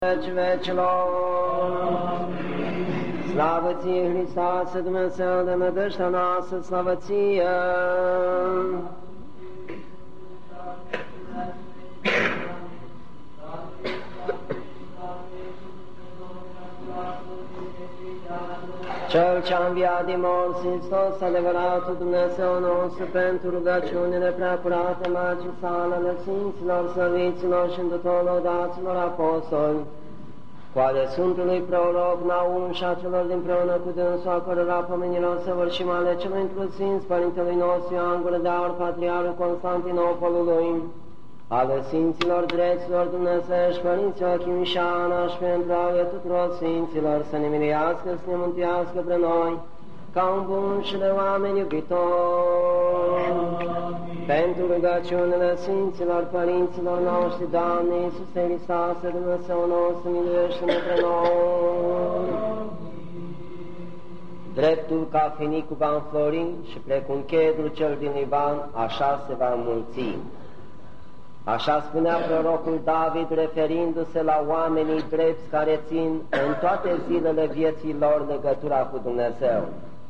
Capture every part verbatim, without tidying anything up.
veci vecilor. Slavă ție, Hristoase, Dumnezeu de nădejdea noastră, slavă ție! Cel ce-a înviat din morți, Hristos, adevăratul Dumnezeu nostru, pentru rugăciunile preacurate, magii sale, ale Sfinților, Slăviților și Îndutătorilor daților apostoli, cu ale Sfântului Proroc Naum și a celor dinpreună cu dânsul, a cărora pomenilor săvârșim ale celor inclusivi Părintelui nostru Ioan Gură de Aur, Patriarhul Constantinopolului, ale Sfinților Dreților Dumnezești, Părinții Ochim și Ana, și pentru ale tuturor Sfinților, să ne miluiască, să ne mântuiască pre noi, ca un bun și de oameni iubitori. Pentru rugăciunile Sfinților Părinților noștri, Doamne Iisuse Hristoase, Dumnezeu nostru, miluiește-ne pre noi. Dreptul ca finicul va înflori și precum chedrul cel din Liban, așa se va înmulți. Așa spunea prorocul David, referindu-se la oamenii drepți care țin în toate zilele vieții lor legătura cu Dumnezeu.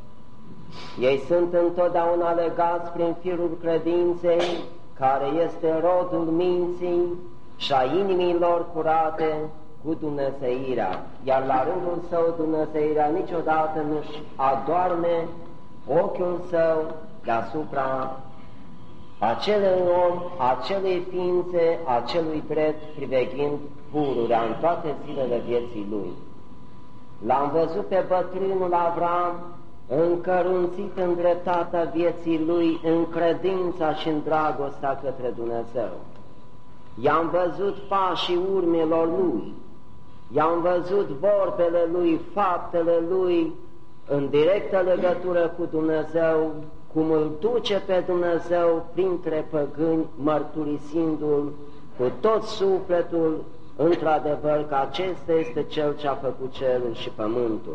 Ei sunt întotdeauna legați prin firul credinței, care este rodul minții și a inimii lor curate cu dumnezeirea, iar la rândul său dumnezeirea niciodată nu-și adoarme ochiul său deasupra acelui om, acelei ființe, acelui drept, priveghind pururea în toate zilele vieții lui. L-am văzut pe bătrânul Avram încărunțit în dreptatea vieții lui, în credința și în dragostea către Dumnezeu. I-am văzut pașii urmelor lui, i-am văzut vorbele lui, faptele lui, în directă legătură cu Dumnezeu, cum îl duce pe Dumnezeu printre păgâni, mărturisindu-l cu tot sufletul, într-adevăr, că acesta este Cel ce a făcut cerul și pământul.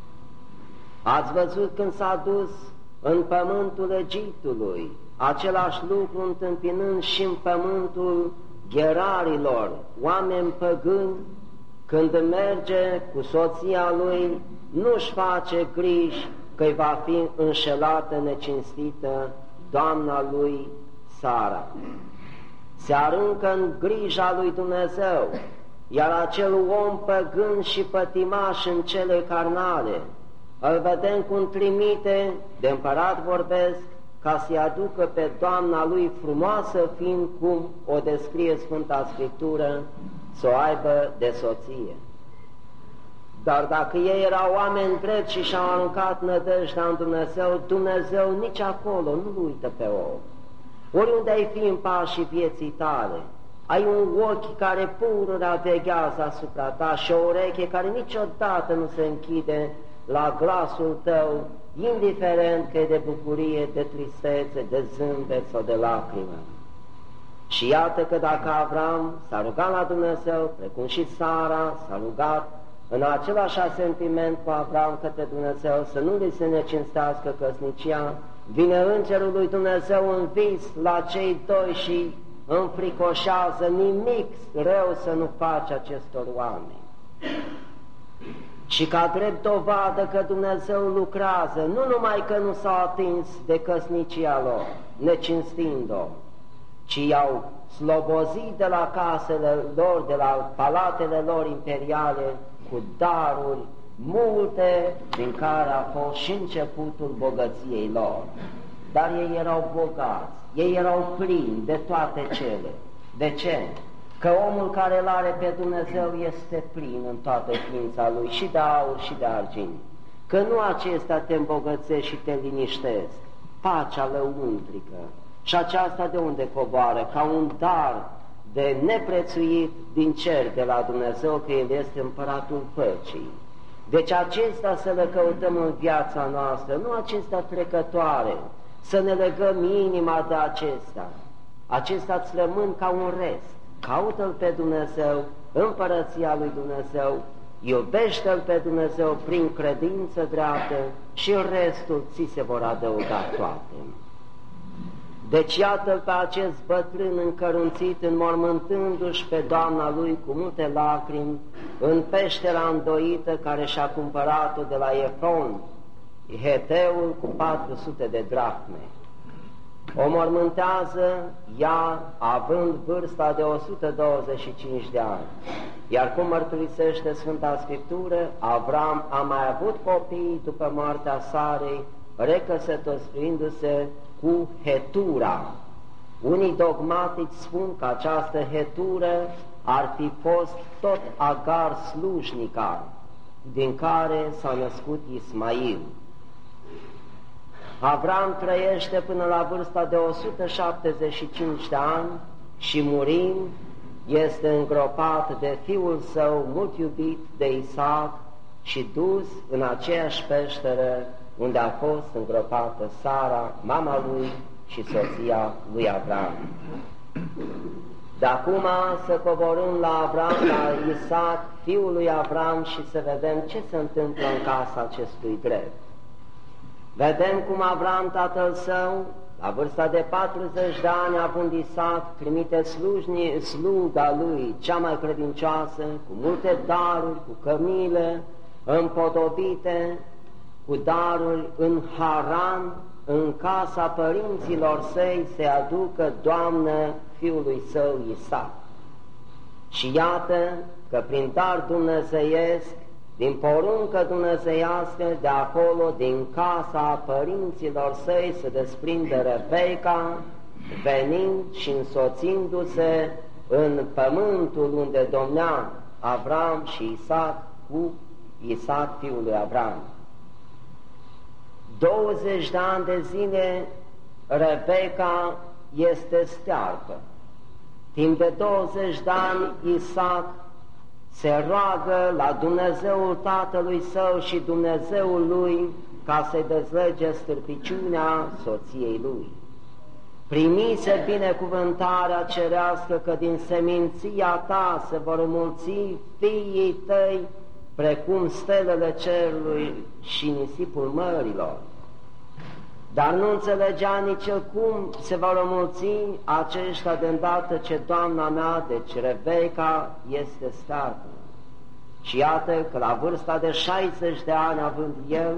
Ați văzut când s-a dus în pământul Egiptului, același lucru întâmpinând și în pământul Gherarilor, oameni păgâni, când merge cu soția lui, nu-și face griji că-i va fi înșelată, necinstită, doamna lui Sara. Se aruncă în grija lui Dumnezeu, iar acel om păgân și pătimaș în cele carnale, îl vedem cum trimite, de împărat vorbesc, ca să-i aducă pe doamna lui frumoasă, fiind cum o descrie Sfânta Scriptură, să o aibă de soție. Dar dacă ei erau oameni drepți și și-au aruncat nădejdea în Dumnezeu, Dumnezeu nici acolo nu uită pe om. Oriunde ai fi în pașii vieții tale, ai un ochi care pururea veghează asupra ta și o ureche care niciodată nu se închide la glasul tău, indiferent că e de bucurie, de tristețe, de zâmbet sau de lacrimă. Și iată că dacă Avram s-a rugat la Dumnezeu, precum și Sara s-a rugat în același sentiment cu Avram către Dumnezeu, să nu li se necinstească căsnicia, vine Îngerul lui Dumnezeu în vis la cei doi și înfricoșează: nimic rău să nu faci acestor oameni. Și ca drept dovadă că Dumnezeu lucrează, nu numai că nu s-au atins de căsnicia lor, necinstind-o, ci i-au slobozit de la casele lor, de la palatele lor imperiale, cu daruri multe, din care a fost și începutul bogăției lor. Dar ei erau bogați, ei erau plini de toate cele. De ce? Că omul care îl are pe Dumnezeu este plin în toată ființa lui, și de aur și de argint. Că nu acestea te îmbogățesc și te liniștesc, pacea lăuntrică. Și aceasta de unde coboară? Ca un dar de neprețuit din cer de la Dumnezeu, că El este împăratul păcii. Deci acestea să le căutăm în viața noastră, nu acestea trecătoare, să ne legăm inima de acestea. Acestea îți rămân ca un rest. Caută-L pe Dumnezeu, împărăția lui Dumnezeu, iubește-L pe Dumnezeu prin credință dreaptă și restul ți se vor adăuga toate. Deci iată-l pe acest bătrân încărunțit, înmormântându-și pe doamna lui cu multe lacrimi, în peștera îndoită care și-a cumpărat-o de la Efron, Heteul, cu patru sute de drahme. O mormântează ea având vârsta de o sută douăzeci și cinci de ani. Iar cum mărturisește Sfânta Scriptură, Avram a mai avut copii după moartea Sarei, recăsătorindu-se cu Hetura. Unii dogmatici spun că această Hetură ar fi fost tot Agar slujnica, din care s-a născut Ismail. Avram trăiește până la vârsta de o sută șaptezeci și cinci de ani și murind este îngropat de fiul său mult iubit de Isaac și dus în aceeași peșteră unde a fost îngropată Sara, mama lui și soția lui Avram. De acum să coborâm la Avram, la Isaac, fiul lui Avram, și să vedem ce se întâmplă în casa acestui drept. Vedem cum Avram, tatăl său, la vârsta de patruzeci de ani, având Isaac, trimite slujni, sluga lui, cea mai credincioasă, cu multe daruri, cu cămile împodobite, cu daruri în Haran, în casa părinților săi, se aducă doamnă fiului său Isaac. Și iată că prin dar dumnezeiesc, din poruncă dumnezeiască, de acolo, din casa părinților săi, se desprinde Rebecca, venind și însoțindu-se în pământul unde domnea Avram și Isaac cu Isaac fiul lui Avram. douăzeci de ani de zile Rebecca este stearpă. Timp de douăzeci de ani Isaac se roagă la Dumnezeul tatălui său și Dumnezeul lui ca să-i dezlege stârpiciunea soției lui. Primise binecuvântarea cerească că din seminția ta se vor înmulți fiii tăi precum stelele cerului și nisipul mărilor. Dar nu înțelegea nici el cum se vor înmulți aceștia de îndată ce doamna mea, deci Rebecca, este stearpă. Și iată că la vârsta de șaizeci de ani având el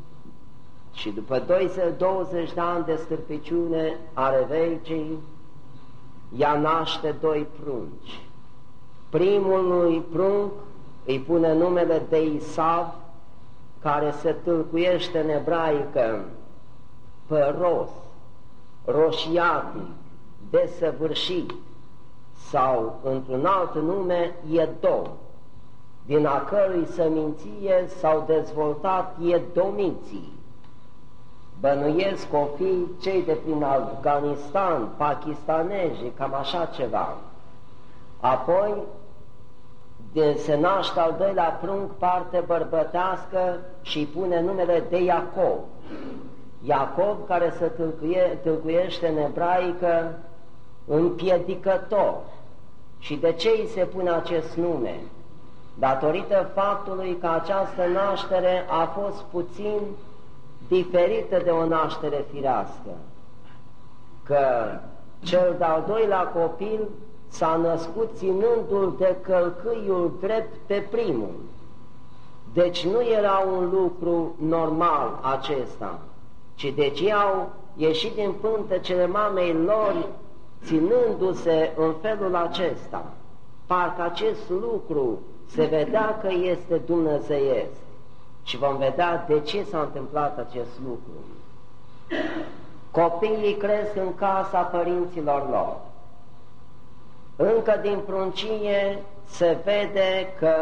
și după douăzeci de ani de stârpiciune a Rebecei, ea naște doi prunci. Primul lui prunc îi pune numele de Isav, care se tâlcuiește în ebraică păros, roșiatic, desăvârșit, sau într-un alt nume Edom, din a cărui săminție s-au dezvoltat edomiții. Bănuiesc o fi cei de prin Afganistan, pakistanezi, cam așa ceva. Apoi de se naște al doilea prunc, parte bărbătească, și îi pune numele de Iacov. Iacov, care se tâlcuie, tâlcuiește în ebraică împiedicător. Și de ce îi se pune acest nume? Datorită faptului că această naștere a fost puțin diferită de o naștere firească, că cel de-al doilea copil s-a născut ținându-l de călcâiul drept pe primul. Deci nu era un lucru normal acesta, ci deci ei au ieșit din pântecele mamei lor ținându-se în felul acesta. Parcă acest lucru se vedea că este dumnezeiesc. Și vom vedea de ce s-a întâmplat acest lucru. Copiii cresc în casa părinților lor. Încă din pruncie se vede că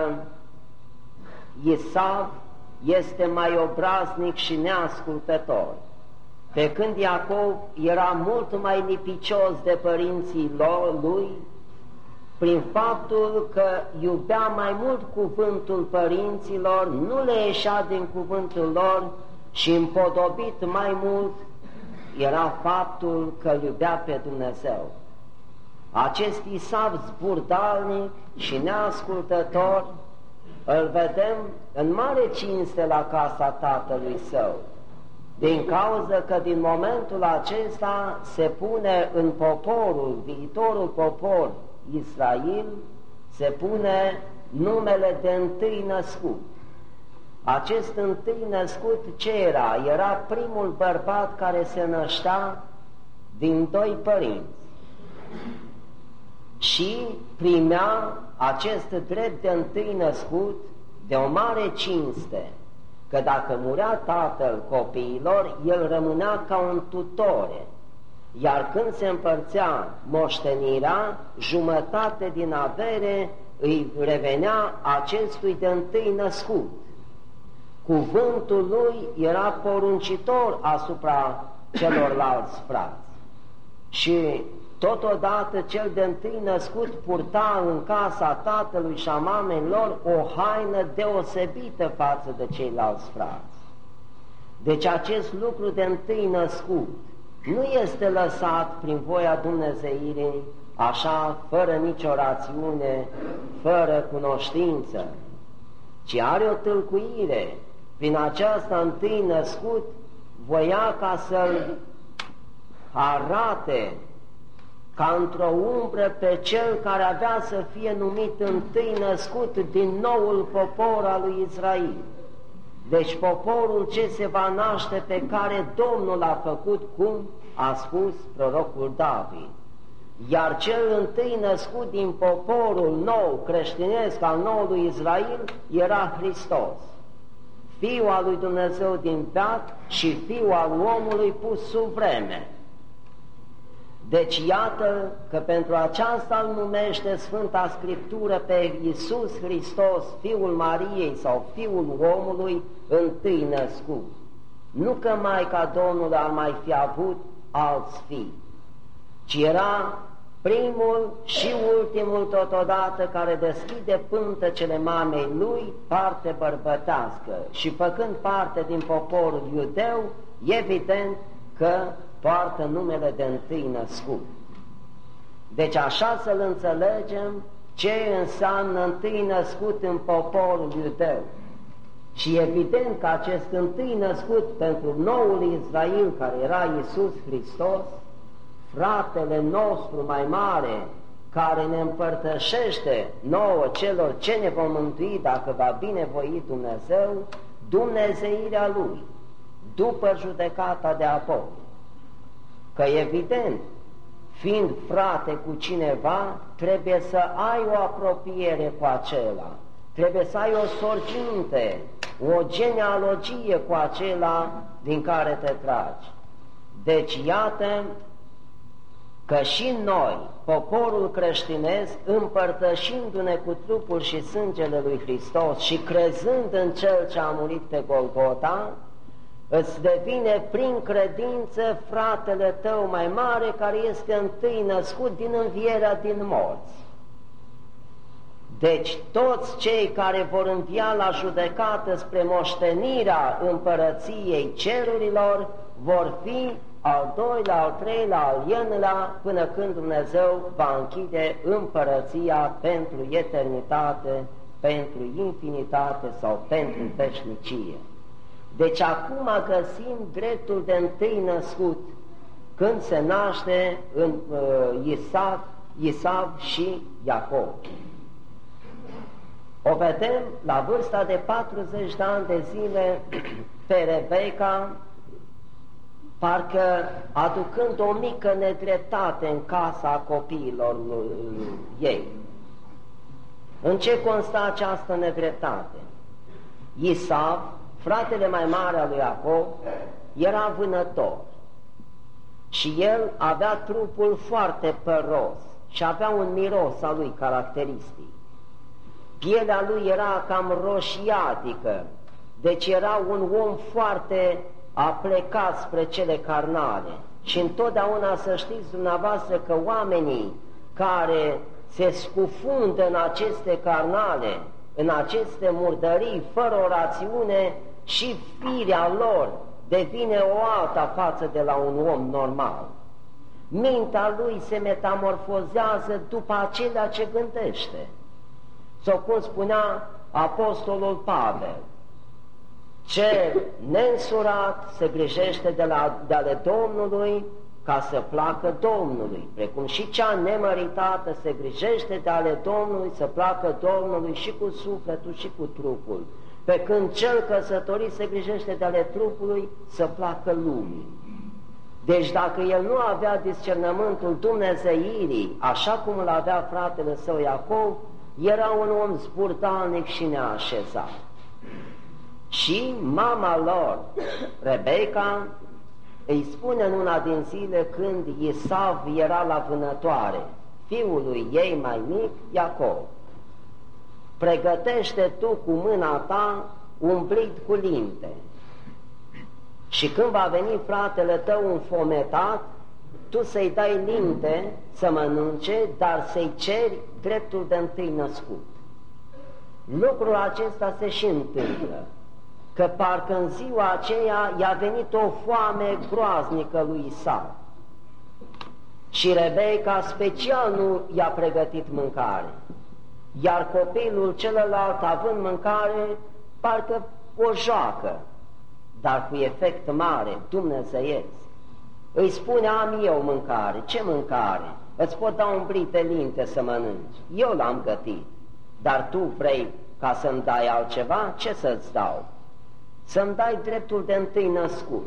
Isav este mai obraznic și neascultător, pe când Iacov era mult mai lipicios de părinții lui, prin faptul că iubea mai mult cuvântul părinților, nu le ieșea din cuvântul lor și împodobit mai mult era faptul că îl iubea pe Dumnezeu. Acest Isav zburdalnic și neascultător îl vedem în mare cinste la casa tatălui său. din cauza că din momentul acesta se pune în poporul, viitorul popor Israel, se pune numele de întâi născut. Acest întâi născut ce era? Era primul bărbat care se năștea din doi părinți și primea acest drept de întâi născut de o mare cinste, că dacă murea tatăl copiilor, el rămânea ca un tutore, iar când se împărțea moștenirea, jumătate din avere îi revenea acestui de întâi născut. Cuvântul lui era poruncitor asupra celorlalți frați și totodată cel de întâi născut purta în casa tatălui și a mamelor o haină deosebită față de ceilalți frați. Deci acest lucru de întâi născut nu este lăsat prin voia Dumnezeirii, așa, fără nicio rațiune, fără cunoștință, ci are o tâlcuire. Prin aceasta întâi născut voia ca să-l arate ca într-o umbră pe cel care avea să fie numit întâi născut din noul popor al lui Israel. Deci poporul ce se va naște, pe care Domnul a făcut, cum a spus prorocul David. Iar cel întâi născut din poporul nou, creștinesc, al noului Israel, era Hristos, Fiul al lui Dumnezeu din veac și Fiul al omului pus sub vreme. Deci iată că pentru aceasta îl numește Sfânta Scriptură pe Iisus Hristos, Fiul Mariei sau Fiul omului, întâi născut. Nu că Maica Domnului ar mai fi avut alți fii, ci era primul și ultimul totodată care deschide pântecele mamei lui, parte bărbătească, și făcând parte din poporul iudeu, evident că poartă numele de întâi născut. Deci așa să-l înțelegem ce înseamnă întâi născut în poporul iudeu. Și evident că acest întâi născut pentru noul Israel, care era Iisus Hristos, fratele nostru mai mare, care ne împărtășește nouă celor ce ne vom mântui dacă va binevoi Dumnezeu, dumnezeirea Lui, după judecata de apoi. Că evident, fiind frate cu cineva, trebuie să ai o apropiere cu acela, trebuie să ai o sorginte, o genealogie cu acela din care te tragi. Deci iată că și noi, poporul creștinesc, împărtășindu-ne cu trupul și sângele lui Hristos și crezând în Cel ce a murit pe Golgota, îți devine prin credință fratele tău mai mare, care este întâi născut din învierea din morți. Deci toți cei care vor învia la judecată spre moștenirea împărăției cerurilor vor fi al doilea, al treilea, al ienuilea, până când Dumnezeu va închide împărăția pentru eternitate, pentru infinitate sau pentru veșnicie. Deci acum găsim dreptul de întâi născut, când se naște în uh, Isav, Isav și Iacov. O vedem la vârsta de patruzeci de ani de zile pe Rebecca, parcă aducând o mică nedreptate în casa copiilor ei. În ce consta această nedreptate? Isav, fratele mai mare al lui Iacov, era vânător și el avea trupul foarte păros și avea un miros al lui caracteristic. Pielea lui era cam roșiatică, deci era un om foarte aplecat spre cele carnale. Și întotdeauna să știți dumneavoastră că oamenii care se scufundă în aceste carnale, în aceste murdării, fără o rațiune, și firea lor devine o alta față de la un om normal. Mintea lui se metamorfozează după acelea ce gândește. Sau cum spunea apostolul Pavel, Cel neînsurat se grijește de, la, de ale Domnului ca să placă Domnului, precum și cea nemăritată se grijește de ale Domnului să placă Domnului și cu sufletul și cu trupul, pe când cel căsătorit se grijește de ale trupului să placă lumii. Deci dacă el nu avea discernământul dumnezeirii, așa cum îl avea fratele său Iacov, era un om zburdalnic și neașezat. Și mama lor, Rebecca, îi spune în una din zile când Isav era la vânătoare, fiului ei mai mic, Iacov: pregătește tu cu mâna ta umblit cu linte și când va veni fratele tău înfometat, tu să-i dai linte să mănânce, dar să-i ceri dreptul de întâi născut. Lucrul acesta se și întâmplă, că parcă în ziua aceea i-a venit o foame groaznică lui Isav și Rebecca special nu i-a pregătit mâncare, iar copilul celălalt, având mâncare, parcă o joacă, dar cu efect mare, dumnezeiesc. Îi spune: am eu mâncare. Ce mâncare? Îți pot da un brit de linte să mănânci, eu l-am gătit, dar tu vrei ca să-mi dai altceva? Ce să-ți dau? Să-mi dai dreptul de întâi născut.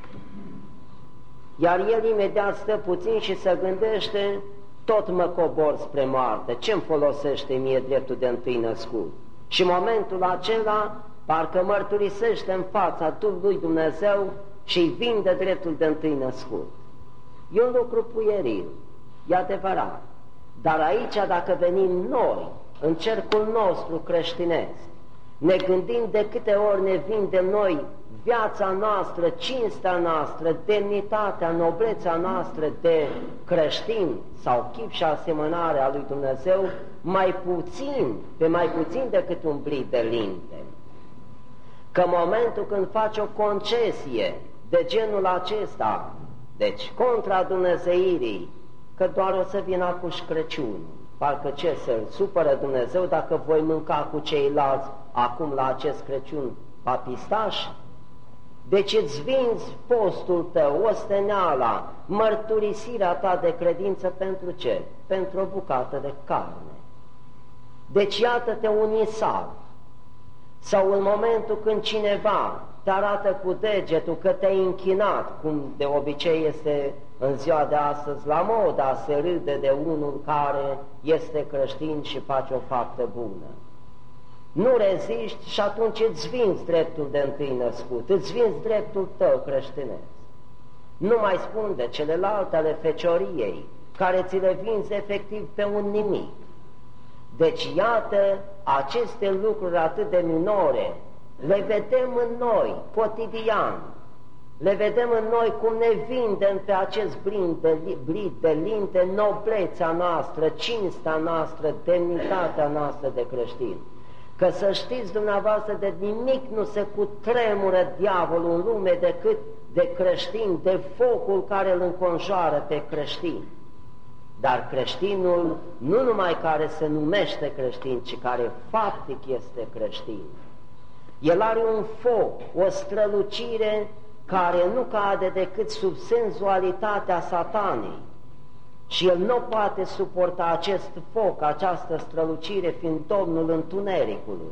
Iar el imediat stă puțin și se gândește: tot mă cobor spre moarte, ce-mi folosește mie dreptul de întâi născut? Și în momentul acela parcă mărturisește în fața lui Dumnezeu și îi vinde dreptul de întâi născut. E un lucru puieril, e adevărat, dar aici dacă venim noi, în cercul nostru creștinesc, ne gândim de câte ori ne vindem noi viața noastră, cinstea noastră, demnitatea, noblețea noastră de creștin sau chip și asemănare a lui Dumnezeu, mai puțin, pe mai puțin decât un blit de linte. Că în momentul când faci o concesie de genul acesta, deci contra dumnezeirii, că doar o să vină acuși Crăciun, parcă ce să-l supără Dumnezeu dacă voi mânca cu ceilalți acum la acest Crăciun papistaș? Deci îți vinzi postul tău, osteneala, mărturisirea ta de credință pentru ce? Pentru o bucată de carne. Deci iată-te un Isav. Sau în momentul când cineva te arată cu degetul că te-ai închinat, cum de obicei este în ziua de astăzi la moda, se râde de unul care este creștin și face o faptă bună. Nu reziști și atunci îți vinzi dreptul de întâi născut, îți vinzi dreptul tău creștinesc. Nu mai spun de celelalte ale fecioriei, care ți le vinzi efectiv pe un nimic. Deci iată, aceste lucruri atât de minore le vedem în noi, cotidian. Le vedem în noi cum ne vindem pe acest blit de, blit de linte noblețea noastră, cinstea noastră, demnitatea noastră de creștin. Că să știți dumneavoastră, de nimic nu se cutremură diavolul în lume decât de creștin, de focul care îl înconjoară pe creștin. Dar creștinul, nu numai care se numește creștin, ci care faptic este creștin. El are un foc, o strălucire care nu cade decât sub senzualitatea satanei. Și el nu poate suporta acest foc, această strălucire, fiind Domnul întunericului.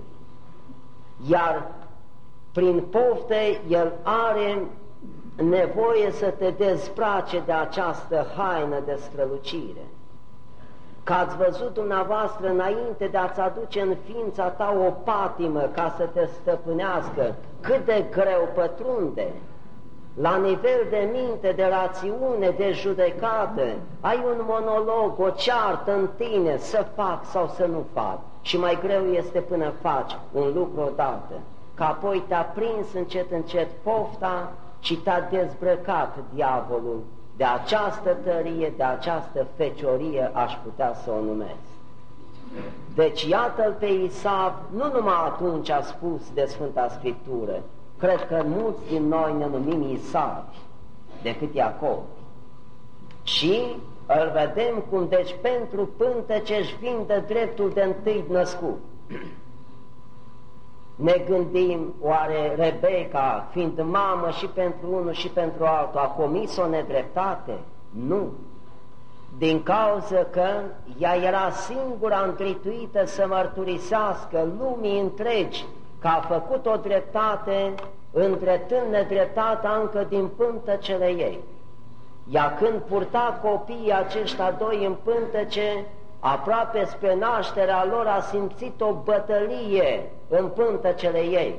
Iar prin pofte el are nevoie să te dezbrace de această haină de strălucire. Că ați văzut dumneavoastră înainte de a-ți aduce în ființa ta o patimă ca să te stăpânească, cât de greu pătrunde. La nivel de minte, de rațiune, de judecată, ai un monolog, o ceartă în tine, să fac sau să nu fac. Și mai greu este până faci un lucru odată, că apoi te-a prins încet, încet pofta și te-a dezbrăcat diavolul. De această tărie, de această feciorie aș putea să o numesc. Deci iată-l pe Isav, nu numai atunci a spus de Sfânta Scriptură, cred că mulți din noi ne numim Isavi decât Iacov. Și îl vedem cum, deci, pentru pântece își vinde dreptul de întâi născut. Ne gândim, oare Rebecca, fiind mamă și pentru unul și pentru altul, a comis o nedreptate? Nu. Din cauza că ea era singura întrituită să mărturisească lumii întregi că a făcut o dreptate, îndreptând nedreptatea încă din pântecele ei. Ea când purta copiii aceștia doi în pântece, aproape spre nașterea lor a simțit o bătălie în pântecele ei.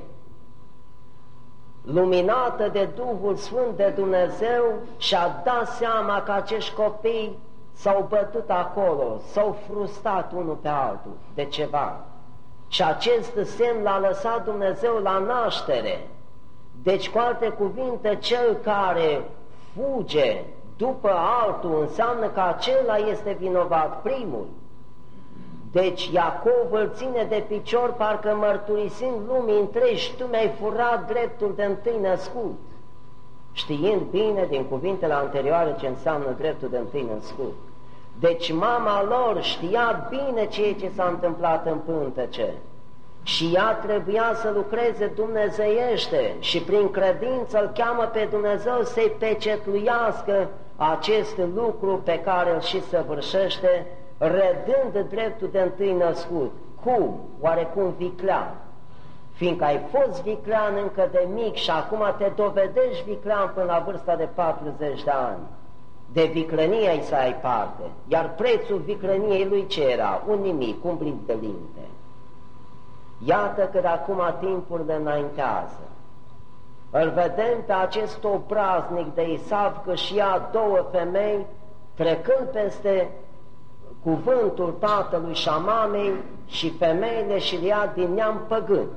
Luminată de Duhul Sfânt de Dumnezeu, și-a dat seama că acești copii s-au bătut acolo, s-au frustrat unul pe altul de ceva. Și acest semn l-a lăsat Dumnezeu la naștere. Deci, cu alte cuvinte, cel care fuge după altul înseamnă că acela este vinovat primul. Deci Iacov îl ține de picior, parcă mărturisind lumii întregi: tu mi-ai furat dreptul de întâi născut, știind bine din cuvintele anterioare ce înseamnă dreptul de întâi născut. Deci mama lor știa bine ceea ce s-a întâmplat în pântece și ea trebuia să lucreze dumnezeiește și prin credință îl cheamă pe Dumnezeu să-i pecetluiască acest lucru pe care îl și săvârșește, redând dreptul de întâi născut. Cum? Oarecum viclean. Fiindcă ai fost viclean încă de mic și acum te dovedești viclean până la vârsta de patruzeci de ani. De viclenie ai să ai parte. Iar prețul vicleniei lui ce era? Un nimic, un blic de linte. Iată că de acum timpurile înaintează. Îl vedem pe acest obraznic de Isav că și ia două femei, trecând peste cuvântul tatălui și a mamei, și femeile și le ia din neam păgân.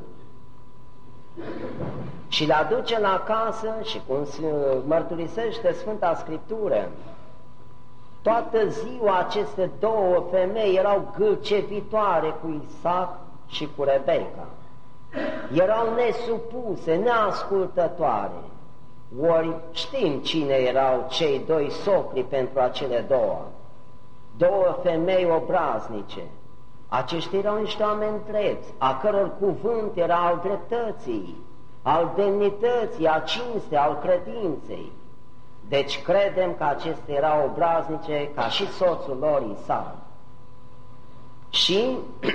Și le aduce la casă și, cum mărturisește Sfânta Scriptură, toată ziua aceste două femei erau gâlcevitoare cu Isaac și cu Rebecca. Erau nesupuse, neascultătoare. Ori știm cine erau cei doi socri pentru acele două. Două femei obraznice. Aceștia erau niște oameni drepți, a căror cuvânt era al dreptății, al demnității, al cinstei, al credinței. Deci credem că acestea erau obraznice ca și soțul lor Isaac. Și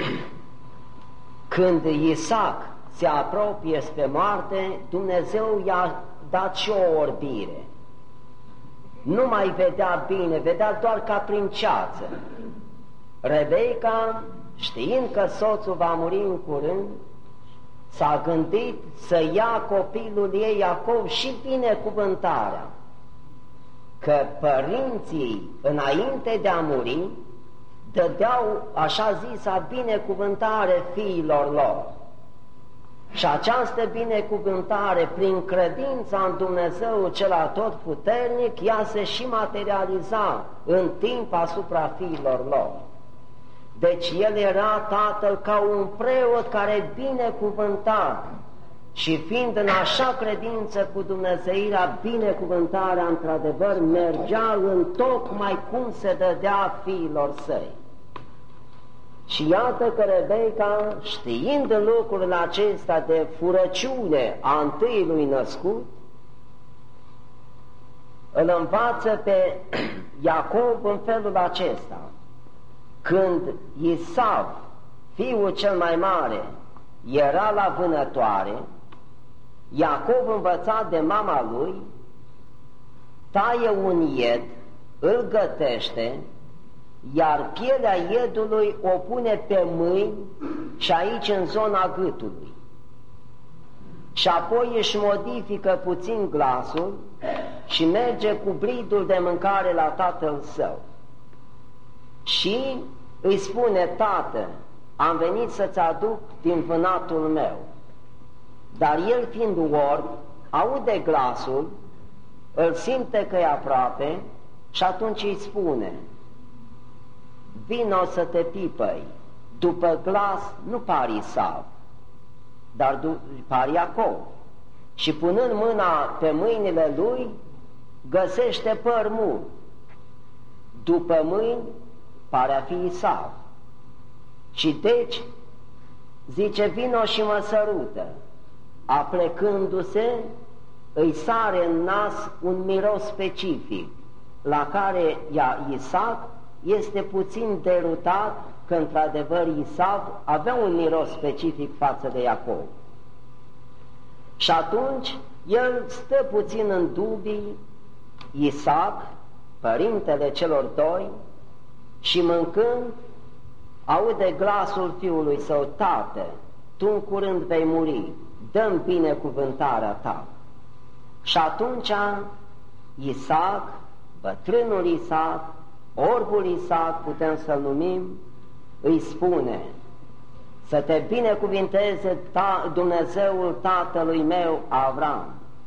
când Isaac se apropie spre moarte, Dumnezeu i-a dat și o orbire. Nu mai vedea bine, vedea doar ca prin ceață. Rebecca, știind că soțul va muri în curând, s-a gândit să ia copilul ei Iacov și binecuvântarea, că părinții, înainte de a muri, dădeau așa zisa binecuvântare fiilor lor. Și această binecuvântare, prin credința în Dumnezeu cel atotputernic, ea se și materializa în timp asupra fiilor lor. Deci el era tatăl ca un preot care binecuvânta, și fiind în așa credință cu Dumnezeirea, binecuvântarea într-adevăr mergea în tocmai cum se dădea fiilor săi. Și iată că Rebecca, știind lucrurile acestea de furăciune a întâiului născut, îl învață pe Iacov în felul acesta: când Isav, fiul cel mai mare, era la vânătoare, Iacov învăța de mama lui, taie un ied, îl gătește, iar pielea iedului o pune pe mâini și aici în zona gâtului. Și apoi își modifică puțin glasul și merge cu bridul de mâncare la tatăl său. Și îi spune: tată, am venit să-ți aduc din vânatul meu. Dar el, fiind orb, aude glasul, îl simte că e aproape și atunci îi spune: vino să te pipăi. După glas nu pari Isav, dar pari Iacov. Și punând mâna pe mâinile lui, găsește păr mult. După mâini pare a fi Isav. Și deci zice, vino și mă sărută. Aplecându-se, îi sare în nas un miros specific, la care Isaac este puțin derutat că, într-adevăr, Isaac avea un miros specific față de Iacov. Și atunci, el stă puțin în dubii, Isaac, părintele celor doi, și mâncând, aude glasul fiului său, tată, tu în curând vei muri, dă-mi binecuvântarea ta. Și atunci Isaac, bătrânul Isaac, orbul Isaac, putem să-l numim, îi spune, să te binecuvinteze ta, Dumnezeul tatălui meu Avram,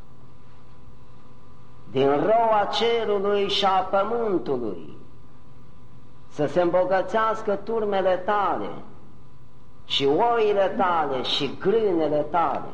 din roa cerului și a pământului, să se îmbogățească turmele tale și oile tale și grânele tale.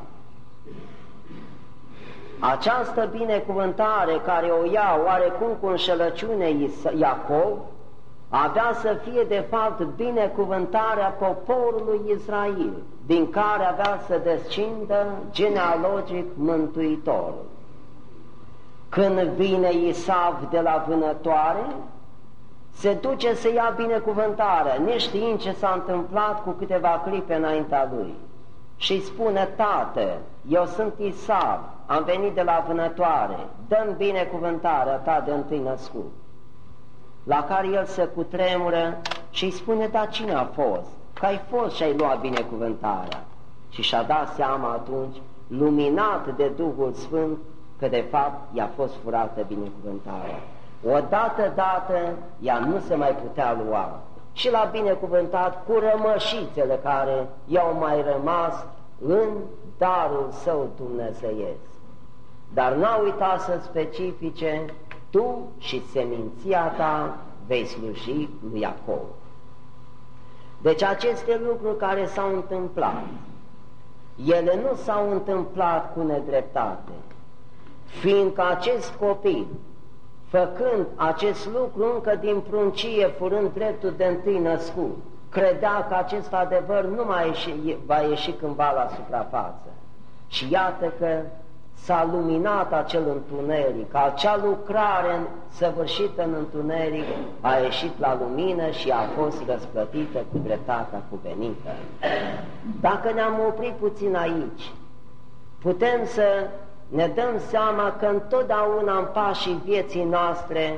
Această binecuvântare care o ia oarecum cu înșelăciune Iacov, avea să fie de fapt binecuvântarea poporului Israel, din care avea să descindă genealogic Mântuitorul. Când vine Isav de la vânătoare, se duce să ia binecuvântarea, neștiind ce s-a întâmplat cu câteva clipe înaintea lui. Și îi spune, tată, eu sunt Isav, am venit de la vânătoare, dă-mi binecuvântarea ta de întâi născut. La care el se cutremură și îi spune, da, cine a fost? Că ai fost și ai luat binecuvântarea. Și și-a dat seama atunci, luminat de Duhul Sfânt, că de fapt i-a fost furată binecuvântarea. Odată dată, ea nu se mai putea lua. Și l-a binecuvântat cu rămășițele care i-au mai rămas în darul său dumnezeiesc. Dar n-a uitat să specifice, tu și seminția ta vei sluji lui Iacov. Deci aceste lucruri care s-au întâmplat, ele nu s-au întâmplat cu nedreptate, fiindcă acest copil, făcând acest lucru încă din pruncie, furând dreptul de întâi născut, credea că acest adevăr nu mai ieși, va ieși cândva la suprafață. Și iată că s-a luminat acel întuneric, acea lucrare săvârșită în întuneric a ieșit la lumină și a fost răsplătită cu dreptatea cuvenită. Dacă ne-am oprit puțin aici, putem să ne dăm seama că întotdeauna în pașii vieții noastre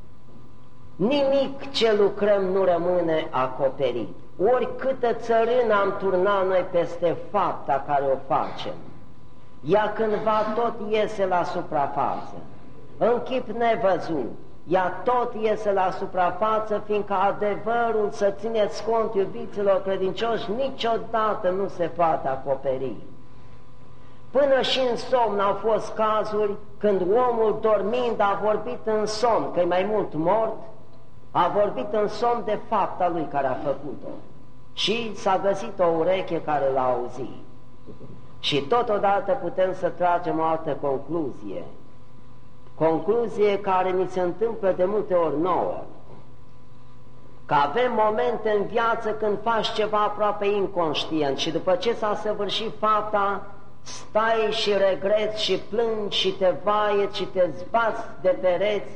nimic ce lucrăm nu rămâne acoperit. Oricâtă țărână am turnat noi peste fapta care o facem, ea cândva tot iese la suprafață, în chip nevăzut, ea tot iese la suprafață, fiindcă adevărul, să țineți cont, iubiților credincioși, niciodată nu se poate acoperi. Până și în somn au fost cazuri când omul dormind a vorbit în somn, că e mai mult mort, a vorbit în somn de fapta lui care a făcut-o și s-a găsit o ureche care l-a auzit. Și totodată putem să tragem o altă concluzie, concluzie care ni se întâmplă de multe ori nouă, că avem momente în viață când faci ceva aproape inconștient și după ce s-a săvârșit fapta, stai și regreți și plângi și te vaieți și te zbați de pereți,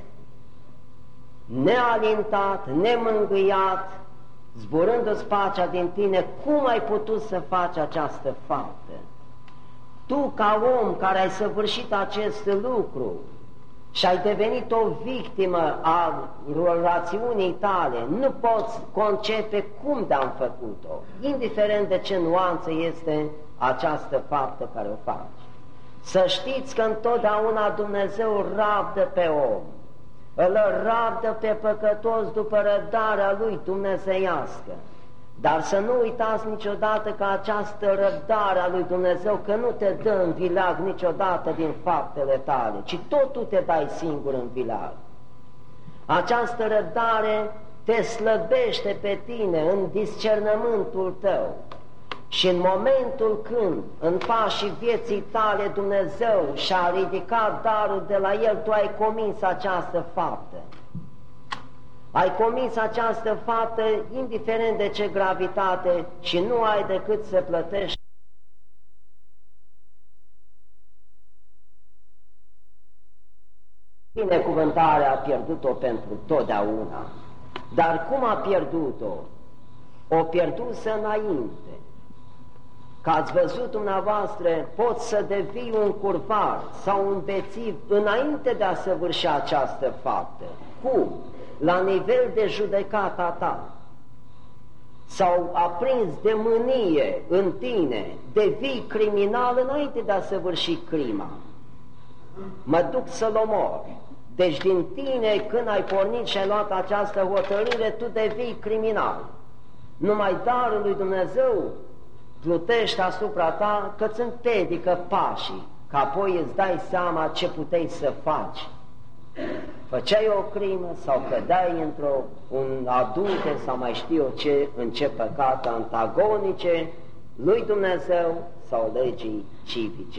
nealintat, nemângâiat, zburându-ți pacea din tine, cum ai putut să faci această faptă? Tu, ca om care ai săvârșit acest lucru și ai devenit o victimă a rațiunii tale, nu poți concepe cum de-am făcut-o, indiferent de ce nuanță este această faptă care o faci. Să știți că întotdeauna Dumnezeu rabdă pe om, îl rabdă pe păcătos după răbdarea lui dumnezeiască. Dar să nu uitați niciodată că această răbdare a lui Dumnezeu, că nu te dă în vileag niciodată din faptele tale, ci tot tu te dai singur în vileag. Această răbdare te slăbește pe tine în discernământul tău. Și în momentul când, în pașii vieții tale, Dumnezeu și-a ridicat darul de la el, tu ai comis această faptă. ai comis această faptă indiferent de ce gravitate și nu ai decât să plătești binecuvântarea, a pierdut-o pentru totdeauna. Dar cum a pierdut-o? O pierduse înainte. Că ați văzut dumneavoastră, poți să devii un curvar sau un bețiv înainte de a săvârși această faptă. Cum? La nivel de judecata ta. S-au aprins de mânie în tine, devii criminal înainte de a săvârși crima. Mă duc să-l omor. Deci din tine, când ai pornit și ai luat această hotărâre, tu devii criminal. Numai darul lui Dumnezeu plutește asupra ta, că îți împiedică pașii, că apoi îți dai seama ce puteai să faci. Făceai o crimă sau cădeai într-un adulter sau mai știu eu ce, în ce păcate antagonice lui Dumnezeu sau legii civice.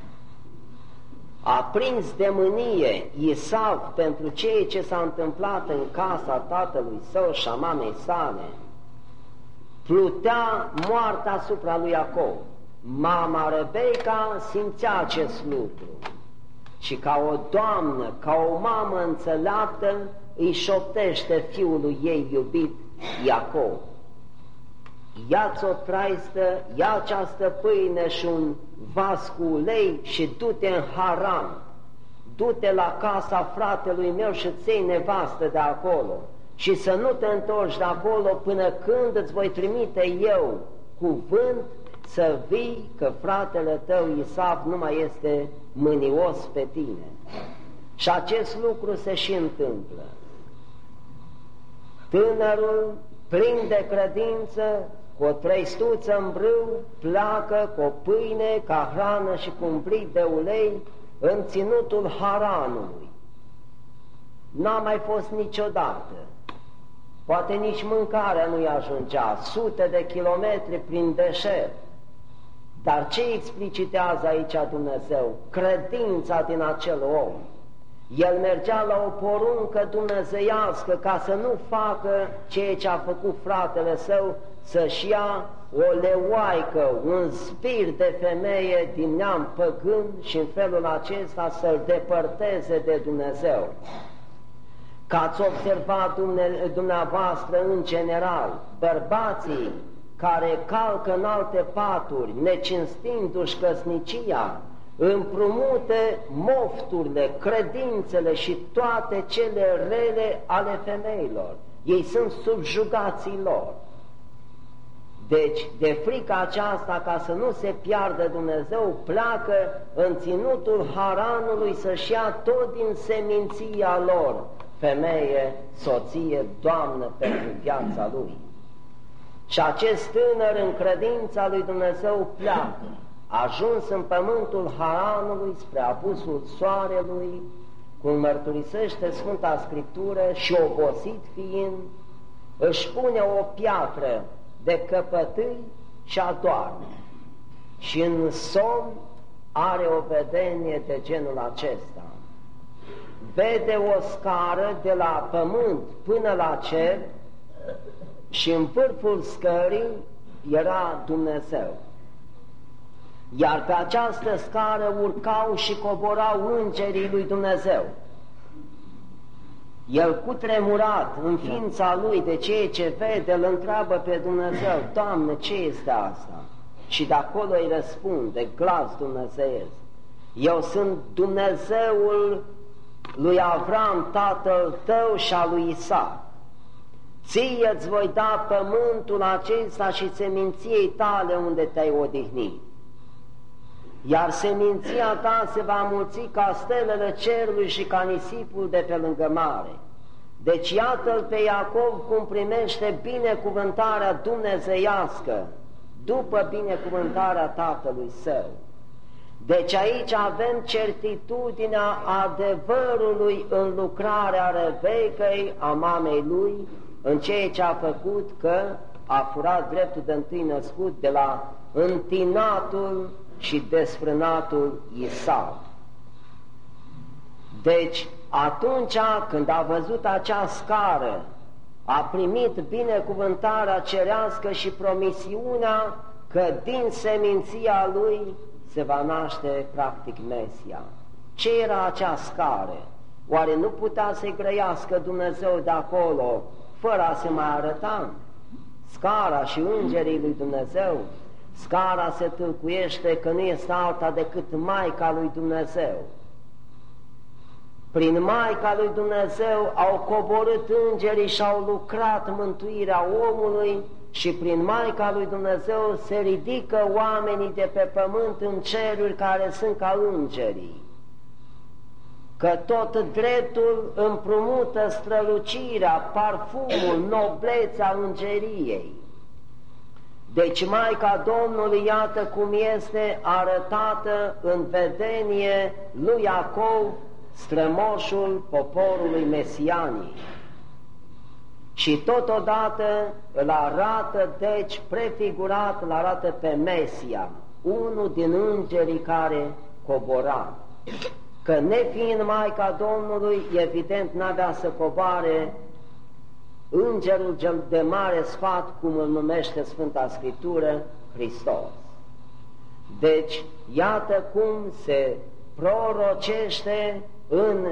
A prins de mânie Isav pentru ceea ce s-a întâmplat în casa tatălui său și a mamei sale, plutea moartea asupra lui Iacov. Mama Rebecca simțea acest lucru și ca o doamnă, ca o mamă înțeleaptă, îi șoptește fiului ei iubit Iacov: ia-ți o traistă, ia această pâine și un vas cu ulei și du-te în Haran, du-te la casa fratelui meu și ți iei nevastă de acolo și să nu te întorci de acolo până când îți voi trimite eu cuvânt să vii, că fratele tău Isav nu mai este mânios pe tine. Și acest lucru se și întâmplă. Tânărul, plin de credință, cu o trăistuță în brâu, pleacă cu o pâine ca hrană și cu un plic de ulei în ținutul Haranului. N-a mai fost niciodată. Poate nici mâncarea nu-i ajungea, sute de kilometri prin deșert. Dar ce explicitează aici Dumnezeu? Credința din acel om. El mergea la o poruncă dumnezeiască ca să nu facă ceea ce a făcut fratele său, să-și ia o leoaică, un zbir de femeie din neam păgân și în felul acesta să-l depărteze de Dumnezeu. Că ați observat dumneavoastră în general, bărbații care calcă în alte paturi, necinstindu-și căsnicia, împrumute mofturile, credințele și toate cele rele ale femeilor. Ei sunt subjugații lor. Deci, de frica aceasta, ca să nu se piardă Dumnezeu, pleacă în ținutul Haranului să-și ia tot din seminția lor, femeie, soție, doamnă pentru viața lui. Și acest tânăr în credința lui Dumnezeu pleacă, ajuns în pământul Haranului spre apusul soarelui, cum mărturisește Sfânta Scriptură, și obosit fiind, își pune o piatră de căpătâi și adorme. Și în somn are o vedenie de genul acesta. Vede o scară de la pământ până la cer și în vârful scării era Dumnezeu. Iar pe această scară urcau și coborau îngerii lui Dumnezeu. El, cutremurat în ființa lui de ceea ce vede, îl întreabă pe Dumnezeu: Doamne, ce este asta? Și de acolo îi răspunde glas dumnezeiesc: eu sunt Dumnezeul lui Avram, tatăl tău, și al lui Isaac. Ție îți voi da pământul acesta și seminției tale unde te-ai odihnit. Iar seminția ta se va mulți ca stelele cerului și ca nisipul de pe lângă mare. Deci iată-l pe Iacov cum primește binecuvântarea dumnezeiască după binecuvântarea tatălui său. Deci aici avem certitudinea adevărului în lucrarea Rebecăi, a mamei lui, în ceea ce a făcut, că a furat dreptul de întâi născut de la întinatul și desfrânatul Isav. Deci, atunci când a văzut acea scară a primit binecuvântarea cerească și promisiunea că din seminția lui se va naște practic Mesia. Ce era acea scară? Oare nu putea să-i grăiască Dumnezeu de acolo fără a se mai arăta? Scara și îngerii lui Dumnezeu, scara se tâlcuiește că nu este alta decât Maica lui Dumnezeu. Prin Maica lui Dumnezeu au coborât îngerii și au lucrat mântuirea omului și prin Maica lui Dumnezeu se ridică oamenii de pe pământ în ceruri care sunt ca îngerii. Că tot dreptul împrumută strălucirea, parfumul, noblețea îngeriei. Deci Maica Domnului, iată cum este arătată în vedenie lui Iacov, strămoșul poporului mesianic. Și totodată îl arată, deci prefigurat, îl arată pe Mesia, unul din îngerii care cobora. Că nefiind Maica Domnului, evident n-avea să coboare îngerul de mare sfat, cum îl numește Sfânta Scriptură, Hristos. Deci, iată cum se prorocește în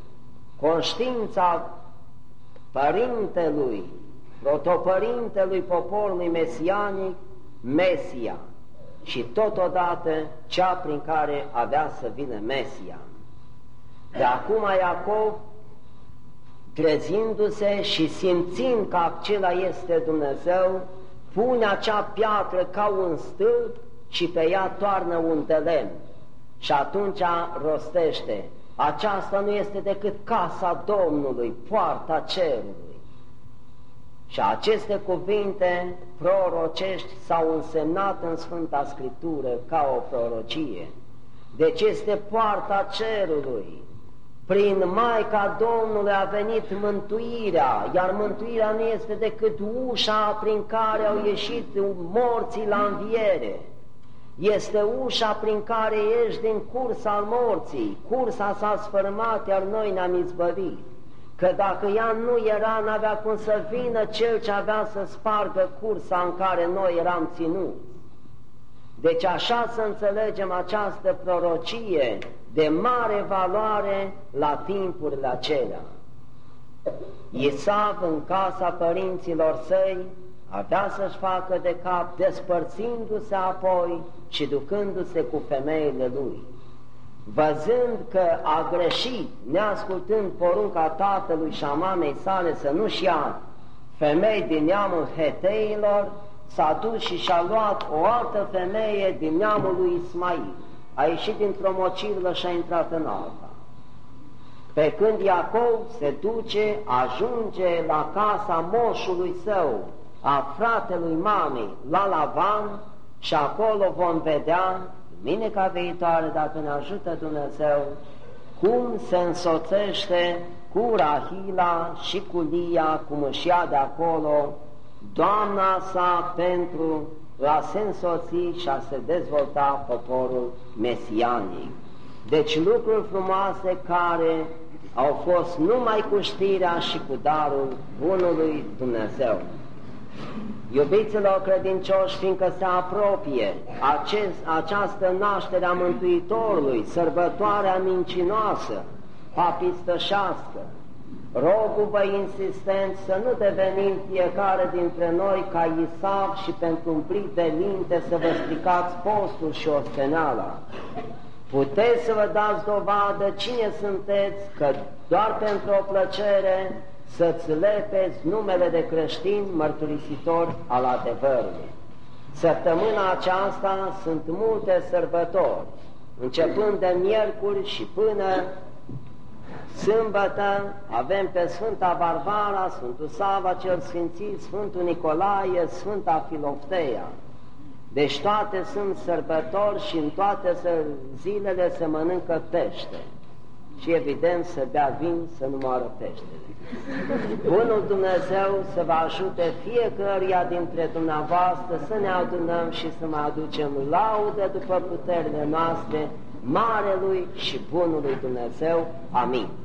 conștiința părintelui, protopărintelui poporului mesianic, Mesia, și totodată cea prin care avea să vină Mesia. De acum Iacov, trezindu-se și simțind că acela este Dumnezeu, pune acea piatră ca un stâlp și pe ea toarnă un de lemn. Și atunci rostește: aceasta nu este decât casa Domnului, poarta cerului. Și aceste cuvinte prorocești s-au însemnat în Sfânta Scriptură ca o prorocie. Deci este poarta cerului. Prin Maica Domnului a venit mântuirea, iar mântuirea nu este decât ușa prin care au ieșit morții la înviere. Este ușa prin care ieși din cursa al morții. Cursa s-a sfârmat, iar noi ne-am izbăvit. Că dacă ea nu era, n-avea cum să vină cel ce avea să spargă cursa în care noi eram ținuți. Deci așa să înțelegem această prorocie de mare valoare la timpurile acelea. Isav, în casa părinților săi, avea să-și facă de cap, despărțindu-se apoi și ducându-se cu femeile lui. Văzând că a greșit, neascultând porunca tatălui și a mamei sale să nu-și ia femei din neamul heteilor, s-a dus și și-a luat o altă femeie din neamul lui Ismail. A ieșit dintr-o mocirlă și a intrat în alta. Pe când Iacov se duce, ajunge la casa moșului său, a fratelui mamei, la Lavan, și acolo vom vedea, duminica viitoare, dacă ne ajută Dumnezeu, cum se însoțește cu Rahila și cu Lia, cum își ia de acolo Doamna sa pentru a se însoți și a se dezvolta poporul mesianic. Deci lucruri frumoase care au fost numai cu știrea și cu darul bunului Dumnezeu. Iubiților credincioși, fiindcă se apropie acest, această naștere a Mântuitorului, sărbătoarea mincinoasă, papistășească, rog-vă insistent să nu devenim fiecare dintre noi ca Isav și pentru un plic de linte să vă stricați postul și osteneala. Puteți să vă dați dovadă cine sunteți, că doar pentru o plăcere să-ți lepeți numele de creștin mărturisitor al adevărului. Săptămâna aceasta sunt multe sărbători, începând de miercuri și până sâmbătă avem pe Sfânta Barbara, Sfântul Sava cel Sfințit, Sfântul Nicolae, Sfânta Filofteia. Deci toate sunt sărbători și în toate zilele se mănâncă pește. Și evident să bea vin, să nu moară peștele. Bunul Dumnezeu să vă ajute fiecăruia dintre dumneavoastră să ne adunăm și să mai aducem laudă după puterile noastre Marelui și Bunului Dumnezeu. Amin.